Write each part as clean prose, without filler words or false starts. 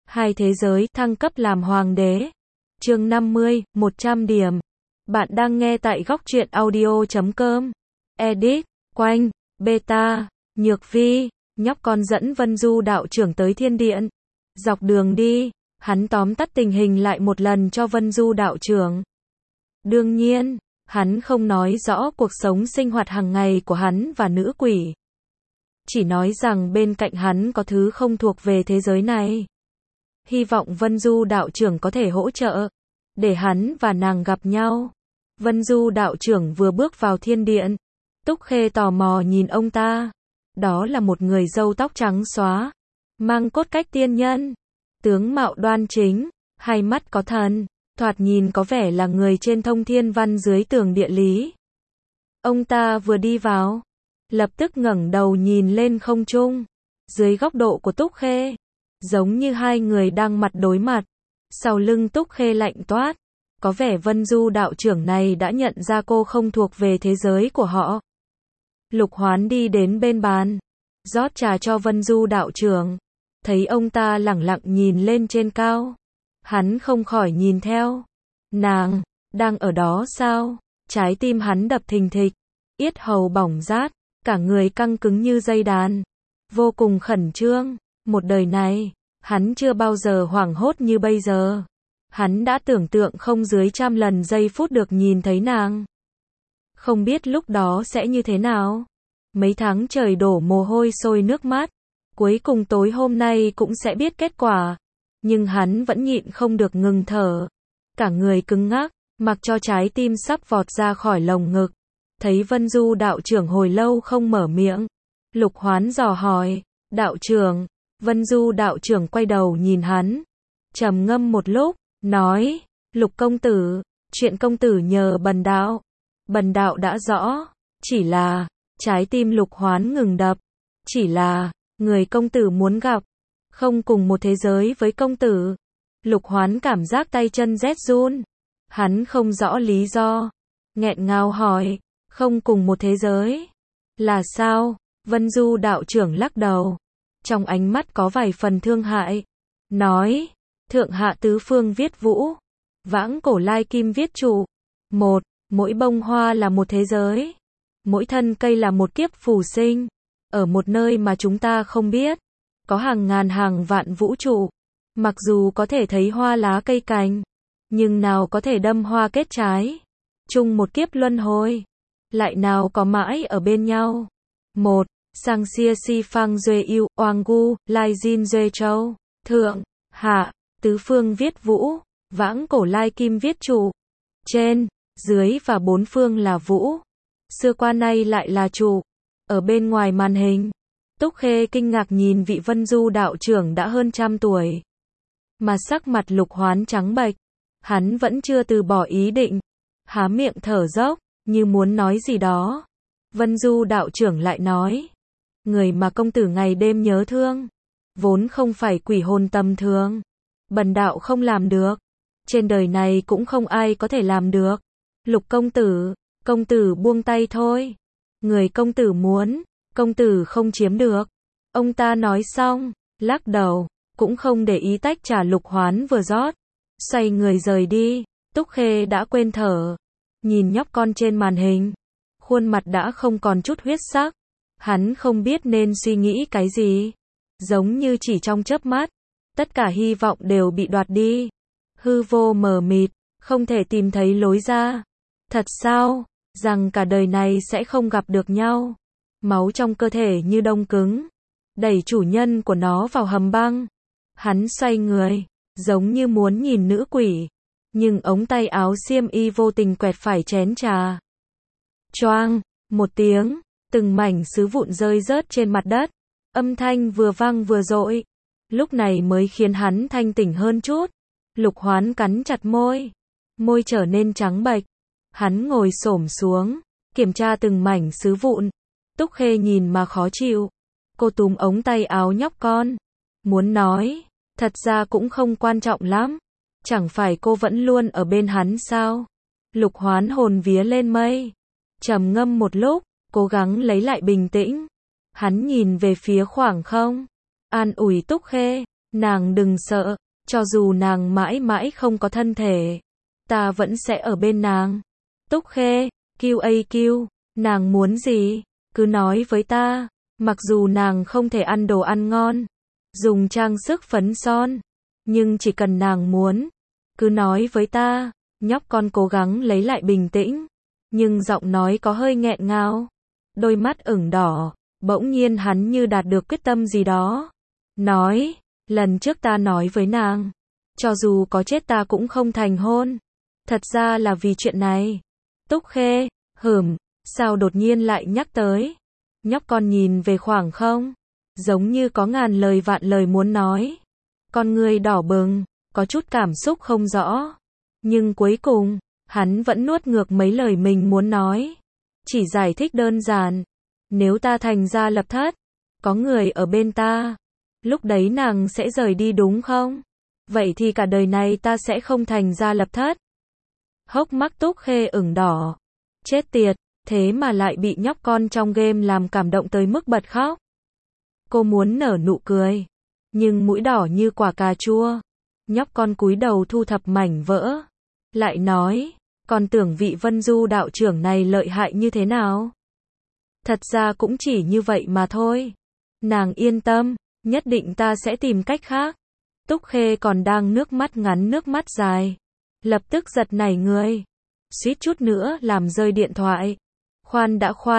Hai thế giới thăng cấp làm hoàng đế. Chương 50, 100 điểm. Bạn đang nghe tại góc truyện audio.com. Edit, Quanh, Beta, Nhược Vi, nhóc con dẫn Vân Du đạo trưởng tới thiên điện. Dọc đường đi, hắn tóm tắt tình hình lại một lần cho Vân Du đạo trưởng. Đương nhiên, hắn không nói rõ cuộc sống sinh hoạt hàng ngày của hắn và nữ quỷ. Chỉ nói rằng bên cạnh hắn có thứ không thuộc về thế giới này. Hy vọng Vân Du đạo trưởng có thể hỗ trợ, để hắn và nàng gặp nhau. Vân Du đạo trưởng vừa bước vào thiên điện. Túc Khê tò mò nhìn ông ta. Đó là một người râu tóc trắng xóa, mang cốt cách tiên nhân, tướng mạo đoan chính, hai mắt có thần, thoạt nhìn có vẻ là người trên thông thiên văn dưới tường địa lý. Ông ta vừa đi vào, lập tức ngẩng đầu nhìn lên không trung, dưới góc độ của Túc Khê, giống như hai người đang mặt đối mặt. Sau lưng Túc Khê lạnh toát, có vẻ Vân Du đạo trưởng này đã nhận ra cô không thuộc về thế giới của họ. Lục Hoán đi đến bên bàn, rót trà cho Vân Du đạo trưởng, thấy ông ta lẳng lặng nhìn lên trên cao. Hắn không khỏi nhìn theo. Nàng, đang ở đó sao? Trái tim hắn đập thình thịch, yết hầu bỏng rát, cả người căng cứng như dây đàn. Vô cùng khẩn trương, một đời này, hắn chưa bao giờ hoảng hốt như bây giờ. Hắn đã tưởng tượng không dưới 100 lần giây phút được nhìn thấy nàng. Không biết lúc đó sẽ như thế nào. Mấy tháng trời đổ mồ hôi sôi nước mắt. Cuối cùng tối hôm nay cũng sẽ biết kết quả. Nhưng hắn vẫn nhịn không được ngừng thở. Cả người cứng ngắc, mặc cho trái tim sắp vọt ra khỏi lồng ngực. Thấy Vân Du đạo trưởng hồi lâu không mở miệng. Lục Hoán dò hỏi, đạo trưởng. Vân Du đạo trưởng quay đầu nhìn hắn. Trầm ngâm một lúc, nói, Lục công tử, chuyện công tử nhờ bần đạo đã rõ, chỉ là, trái tim Lục Hoán ngừng đập, chỉ là, người công tử muốn gặp, không cùng một thế giới với công tử. Lục Hoán cảm giác tay chân rét run, hắn không rõ lý do, nghẹn ngào hỏi, không cùng một thế giới, là sao? Vân Du đạo trưởng lắc đầu, trong ánh mắt có vài phần thương hại, nói, thượng hạ tứ phương viết vũ, vãng cổ lai kim viết trụ. Một, mỗi bông hoa là một thế giới, mỗi thân cây là một kiếp phù sinh, ở một nơi mà chúng ta không biết, có hàng ngàn hàng vạn vũ trụ. Mặc dù có thể thấy hoa lá cây cành, nhưng nào có thể đâm hoa kết trái, chung một kiếp luân hồi, lại nào có mãi ở bên nhau. Một, sang xia si phang duê yêu, oang gu, lai jin duê châu, thượng, hạ, tứ phương viết vũ, vãng cổ lai kim viết trụ. Trên, dưới và bốn phương là vũ, xưa qua nay lại là trụ. Ở bên ngoài màn hình, Túc Khê kinh ngạc nhìn vị Vân Du đạo trưởng đã hơn 100 tuổi. Mà sắc mặt Lục Hoán trắng bệch, hắn vẫn chưa từ bỏ ý định, há miệng thở dốc, như muốn nói gì đó. Vân Du đạo trưởng lại nói, người mà công tử ngày đêm nhớ thương, vốn không phải quỷ hồn tầm thường. Bần đạo không làm được, trên đời này cũng không ai có thể làm được. Lục công tử buông tay thôi. Người công tử muốn, công tử không chiếm được. Ông ta nói xong, lắc đầu, cũng không để ý tách trà Lục Hoán vừa rót, xoay người rời đi. Túc Khê đã quên thở, nhìn nhóc con trên màn hình, khuôn mặt đã không còn chút huyết sắc. Hắn không biết nên suy nghĩ cái gì, giống như chỉ trong chớp mắt, tất cả hy vọng đều bị đoạt đi. Hư vô mờ mịt, không thể tìm thấy lối ra. Thật sao, rằng cả đời này sẽ không gặp được nhau. Máu trong cơ thể như đông cứng, đẩy chủ nhân của nó vào hầm băng. Hắn xoay người, giống như muốn nhìn nữ quỷ, nhưng ống tay áo xiêm y vô tình quẹt phải chén trà. Choang, một tiếng, từng mảnh sứ vụn rơi rớt trên mặt đất. Âm thanh vừa vang vừa dội, lúc này mới khiến hắn thanh tỉnh hơn chút. Lục Hoán cắn chặt môi, môi trở nên trắng bệch. Hắn ngồi xổm xuống, kiểm tra từng mảnh sứ vụn. Túc Khê nhìn mà khó chịu. Cô túm ống tay áo nhóc con, muốn nói, thật ra cũng không quan trọng lắm. Chẳng phải cô vẫn luôn ở bên hắn sao? Lục Hoán hồn vía lên mây, trầm ngâm một lúc, cố gắng lấy lại bình tĩnh. Hắn nhìn về phía khoảng không, an ủi Túc Khê, Nàng đừng sợ, cho dù nàng mãi mãi không có thân thể, ta vẫn sẽ ở bên nàng. Túc Khê, QAQ, nàng muốn gì? Cứ nói với ta, mặc dù nàng không thể ăn đồ ăn ngon, dùng trang sức phấn son, nhưng chỉ cần nàng muốn, cứ nói với ta. Nhóc con cố gắng lấy lại bình tĩnh, nhưng giọng nói có hơi nghẹn ngào, đôi mắt ửng đỏ, bỗng nhiên hắn như đạt được quyết tâm gì đó. Nói, lần trước ta nói với nàng, cho dù có chết ta cũng không thành hôn. Thật ra là vì chuyện này. Túc Khê, sao đột nhiên lại nhắc tới? Nhóc con nhìn về khoảng không, giống như có ngàn lời vạn lời muốn nói. Con người đỏ bừng, có chút cảm xúc không rõ. Nhưng cuối cùng, hắn vẫn nuốt ngược mấy lời mình muốn nói. Chỉ giải thích đơn giản. Nếu ta thành gia lập thất, có người ở bên ta, lúc đấy nàng sẽ rời đi đúng không? Vậy thì cả đời này ta sẽ không thành gia lập thất. Hốc mắt Túc Khê ửng đỏ. Chết tiệt, thế mà lại bị nhóc con trong game làm cảm động tới mức bật khóc. Cô muốn nở nụ cười, nhưng mũi đỏ như quả cà chua. Nhóc con cúi đầu thu thập mảnh vỡ. Lại nói, con tưởng vị Vân Du đạo trưởng này lợi hại như thế nào? Thật ra cũng chỉ như vậy mà thôi. Nàng yên tâm, nhất định ta sẽ tìm cách khác. Túc Khê còn đang nước mắt ngắn nước mắt dài, lập tức giật nảy người, suýt chút nữa làm rơi điện thoại. Khoan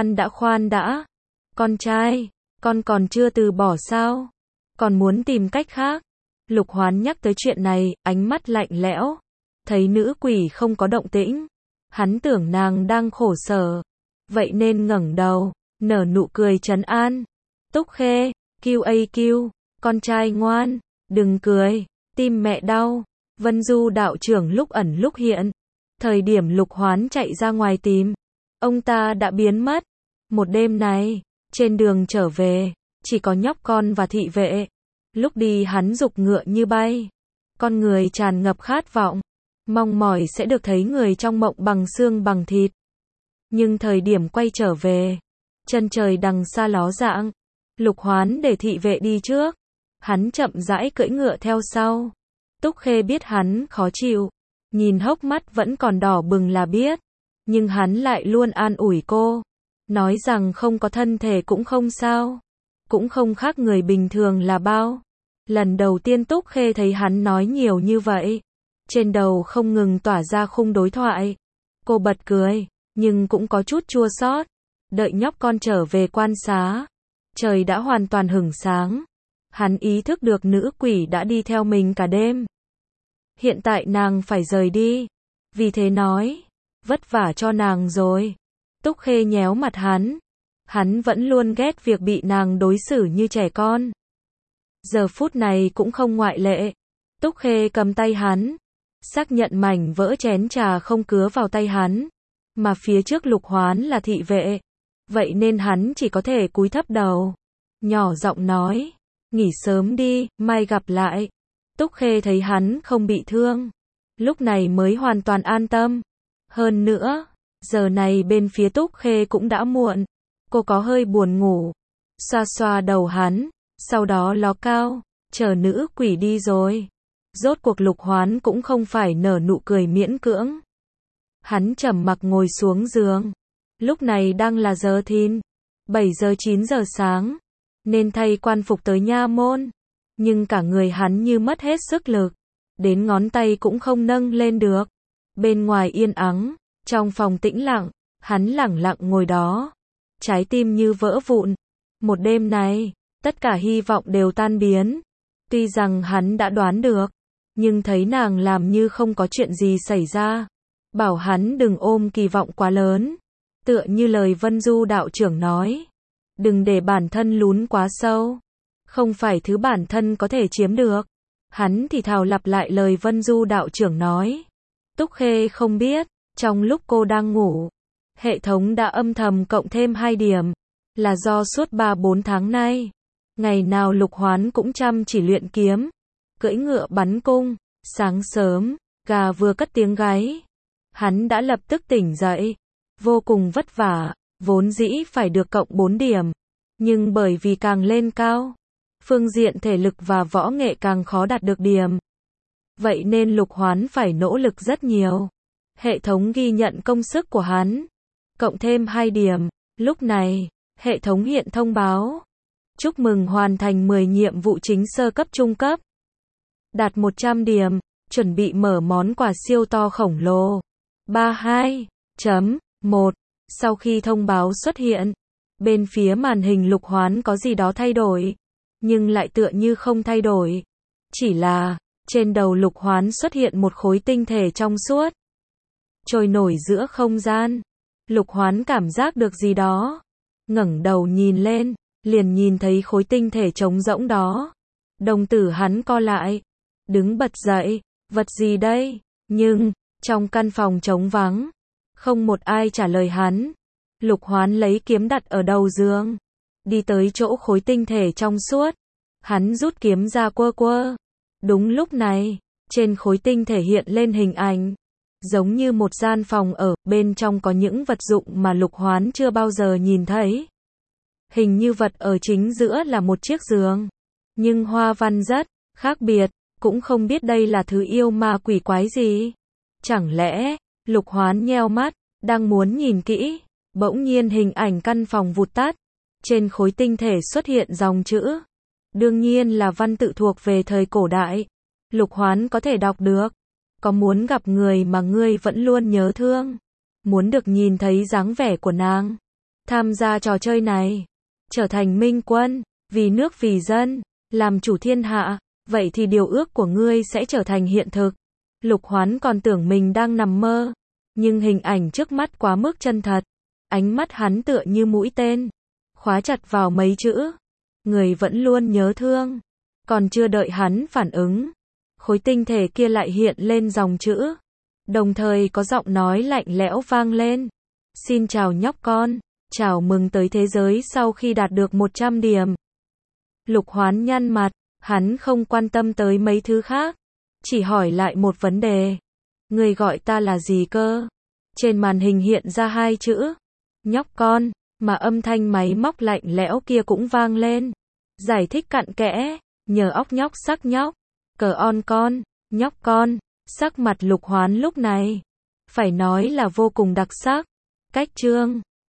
đã. Con trai, con còn chưa từ bỏ sao? Còn muốn tìm cách khác? Lục Hoán nhắc tới chuyện này, ánh mắt lạnh lẽo. Thấy nữ quỷ không có động tĩnh, hắn tưởng nàng đang khổ sở, vậy nên ngẩng đầu, nở nụ cười trấn an. Túc Khê, QAQ, con trai ngoan, đừng cười, tim mẹ đau. Vân Du đạo trưởng lúc ẩn lúc hiện. Thời điểm Lục Hoán chạy ra ngoài tìm, ông ta đã biến mất. Một đêm này, trên đường trở về, chỉ có nhóc con và thị vệ. Lúc đi hắn giục ngựa như bay, con người tràn ngập khát vọng, mong mỏi sẽ được thấy người trong mộng bằng xương bằng thịt. Nhưng thời điểm quay trở về, chân trời đằng xa ló dạng. Lục Hoán để thị vệ đi trước, hắn chậm rãi cưỡi ngựa theo sau. Túc Khê biết hắn khó chịu, nhìn hốc mắt vẫn còn đỏ bừng là biết, nhưng hắn lại luôn an ủi cô, nói rằng không có thân thể cũng không sao, cũng không khác người bình thường là bao. Lần đầu tiên Túc Khê thấy hắn nói nhiều như vậy, trên đầu không ngừng tỏa ra khung đối thoại. Cô bật cười, nhưng cũng có chút chua xót. Đợi nhóc con trở về quan xá, trời đã hoàn toàn hửng sáng. Hắn ý thức được nữ quỷ đã đi theo mình cả đêm. Hiện tại nàng phải rời đi, vì thế nói, vất vả cho nàng rồi. Túc Khê nhéo mặt hắn vẫn luôn ghét việc bị nàng đối xử như trẻ con. Giờ phút này cũng không ngoại lệ. Túc Khê cầm tay hắn, xác nhận mảnh vỡ chén trà không cứa vào tay hắn, mà phía trước Lục Hoán là thị vệ, vậy nên hắn chỉ có thể cúi thấp đầu, nhỏ giọng nói, nghỉ sớm đi, mai gặp lại. Túc Khê thấy hắn không bị thương, lúc này mới hoàn toàn an tâm. Hơn nữa, giờ này bên phía Túc Khê cũng đã muộn, cô có hơi buồn ngủ, xoa xoa đầu hắn, sau đó ló cao, chờ nữ quỷ đi rồi. Rốt cuộc Lục Hoán cũng không phải nở nụ cười miễn cưỡng. Hắn trầm mặc ngồi xuống giường. Lúc này đang là giờ thìn, 7 giờ 9 giờ sáng, nên thay quan phục tới nha môn. Nhưng cả người hắn như mất hết sức lực, đến ngón tay cũng không nâng lên được. Bên ngoài yên ắng, trong phòng tĩnh lặng, hắn lẳng lặng ngồi đó, trái tim như vỡ vụn. Một đêm này, tất cả hy vọng đều tan biến. Tuy rằng hắn đã đoán được, nhưng thấy nàng làm như không có chuyện gì xảy ra, bảo hắn đừng ôm kỳ vọng quá lớn. Tựa như lời Vân Du đạo trưởng nói, đừng để bản thân lún quá sâu, không phải thứ bản thân có thể chiếm được. Hắn thì thào lặp lại lời Vân Du đạo trưởng nói. Túc Khê không biết, trong lúc cô đang ngủ, hệ thống đã âm thầm cộng thêm 2 điểm, là do suốt 3-4 tháng nay, ngày nào Lục Hoán cũng chăm chỉ luyện kiếm, cưỡi ngựa bắn cung. Sáng sớm, gà vừa cất tiếng gáy, hắn đã lập tức tỉnh dậy, vô cùng vất vả, vốn dĩ phải được cộng 4 điểm, nhưng bởi vì càng lên cao, Phương diện thể lực và võ nghệ càng khó đạt được điểm. Vậy nên Lục Hoán phải nỗ lực rất nhiều. Hệ thống ghi nhận công sức của hắn. Cộng thêm 2 điểm. Lúc này, hệ thống hiện thông báo. Chúc mừng hoàn thành 10 nhiệm vụ chính sơ cấp trung cấp. Đạt 100 điểm. Chuẩn bị mở món quà siêu to khổng lồ. 32.1. Sau khi thông báo xuất hiện, bên phía màn hình Lục Hoán có gì đó thay đổi. Nhưng lại tựa như không thay đổi. Chỉ là, trên đầu Lục Hoán xuất hiện một khối tinh thể trong suốt. Trôi nổi giữa không gian. Lục Hoán cảm giác được gì đó. Ngẩng đầu nhìn lên, liền nhìn thấy khối tinh thể trống rỗng đó. Đồng tử hắn co lại. Đứng bật dậy, vật gì đây? Nhưng, trong căn phòng trống vắng, không một ai trả lời hắn. Lục Hoán lấy kiếm đặt ở đầu giường. Đi tới chỗ khối tinh thể trong suốt. Hắn rút kiếm ra quơ quơ. Đúng lúc này, trên khối tinh thể hiện lên hình ảnh. Giống như một gian phòng ở, bên trong có những vật dụng mà Lục Hoán chưa bao giờ nhìn thấy. Hình như vật ở chính giữa là một chiếc giường. Nhưng hoa văn rất khác biệt, cũng không biết đây là thứ yêu ma quỷ quái gì. Chẳng lẽ, Lục Hoán nheo mắt, đang muốn nhìn kỹ. Bỗng nhiên hình ảnh căn phòng vụt tắt. Trên khối tinh thể xuất hiện dòng chữ. Đương nhiên là văn tự thuộc về thời cổ đại. Lục Hoán có thể đọc được. Có muốn gặp người mà ngươi vẫn luôn nhớ thương. Muốn được nhìn thấy dáng vẻ của nàng. Tham gia trò chơi này. Trở thành minh quân. Vì nước vì dân. Làm chủ thiên hạ. Vậy thì điều ước của ngươi sẽ trở thành hiện thực. Lục Hoán còn tưởng mình đang nằm mơ. Nhưng hình ảnh trước mắt quá mức chân thật. Ánh mắt hắn tựa như mũi tên. Khóa chặt vào mấy chữ. Người vẫn luôn nhớ thương. Còn chưa đợi hắn phản ứng. Khối tinh thể kia lại hiện lên dòng chữ. Đồng thời có giọng nói lạnh lẽo vang lên. Xin chào nhóc con. Chào mừng tới thế giới sau khi đạt được 100 điểm. Lục Hoán nhăn mặt. Hắn không quan tâm tới mấy thứ khác. Chỉ hỏi lại một vấn đề. Người gọi ta là gì cơ? Trên màn hình hiện ra 2 chữ. Nhóc con. Mà âm thanh máy móc lạnh lẽo kia cũng vang lên. Giải thích cặn kẽ. Nhờ óc nhóc sắc nhóc. Cờ on con. Nhóc con. Sắc mặt Lục Hoán lúc này. Phải nói là vô cùng đặc sắc. Cách chương.